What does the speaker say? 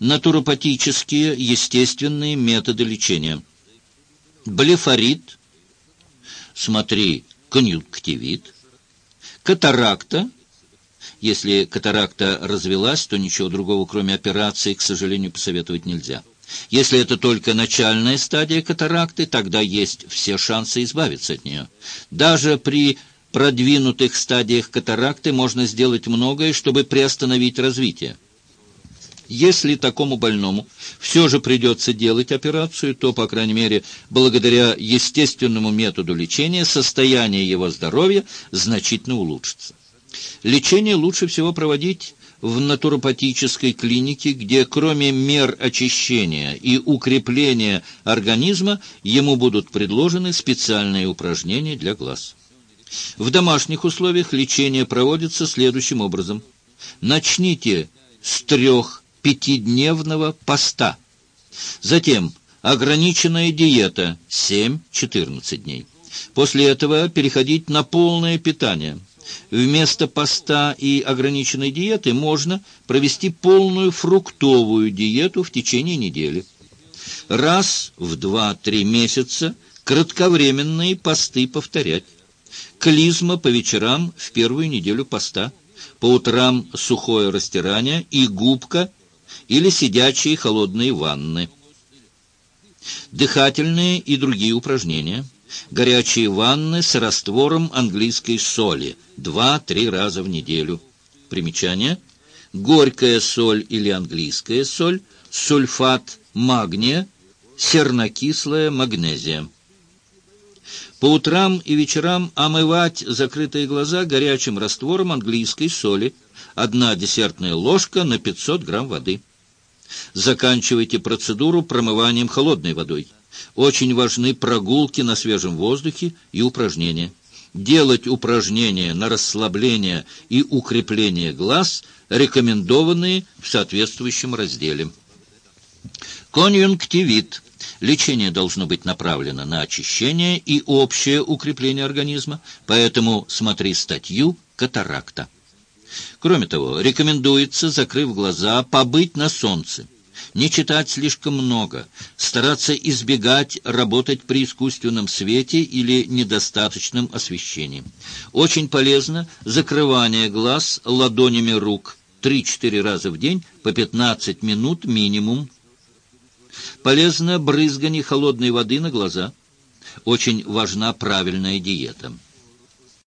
натуропатические естественные методы лечения. Блефорит, смотри, конъюнктивит, катаракта. Если катаракта развелась, то ничего другого, кроме операции, к сожалению, посоветовать нельзя. Если это только начальная стадия катаракты, тогда есть все шансы избавиться от нее. Даже при продвинутых стадиях катаракты можно сделать многое, чтобы приостановить развитие. Если такому больному все же придется делать операцию, то, по крайней мере, благодаря естественному методу лечения, состояние его здоровья значительно улучшится. Лечение лучше всего проводить в натуропатической клинике, где кроме мер очищения и укрепления организма ему будут предложены специальные упражнения для глаз. В домашних условиях лечение проводится следующим образом. Начните с 3-5-дневного поста. Затем ограниченная диета 7-14 дней. После этого переходить на полное питание. Вместо поста и ограниченной диеты можно провести полную фруктовую диету в течение недели. Раз в 2-3 месяца кратковременные посты повторять. Клизма по вечерам в первую неделю поста. По утрам сухое растирание и губка или сидячие холодные ванны. Дыхательные и другие упражнения. Горячие ванны с раствором английской соли 2-3 раза в неделю. Примечание. Горькая соль или английская соль, сульфат магния, сернокислая магнезия. По утрам и вечерам омывать закрытые глаза горячим раствором английской соли, 1 десертная ложка на 500 грамм воды. Заканчивайте процедуру промыванием холодной водой. Очень важны прогулки на свежем воздухе и упражнения. Делать упражнения на расслабление и укрепление глаз, рекомендованные в соответствующем разделе. Конъюнктивит. Лечение должно быть направлено на очищение и общее укрепление организма, поэтому смотри статью «Катаракта». Кроме того, рекомендуется, закрыв глаза, побыть на солнце. Не читать слишком много, стараться избегать работать при искусственном свете или недостаточном освещении. Очень полезно закрывание глаз ладонями рук 3-4 раза в день по 15 минут минимум. Полезно брызгание холодной воды на глаза. Очень важна правильная диета.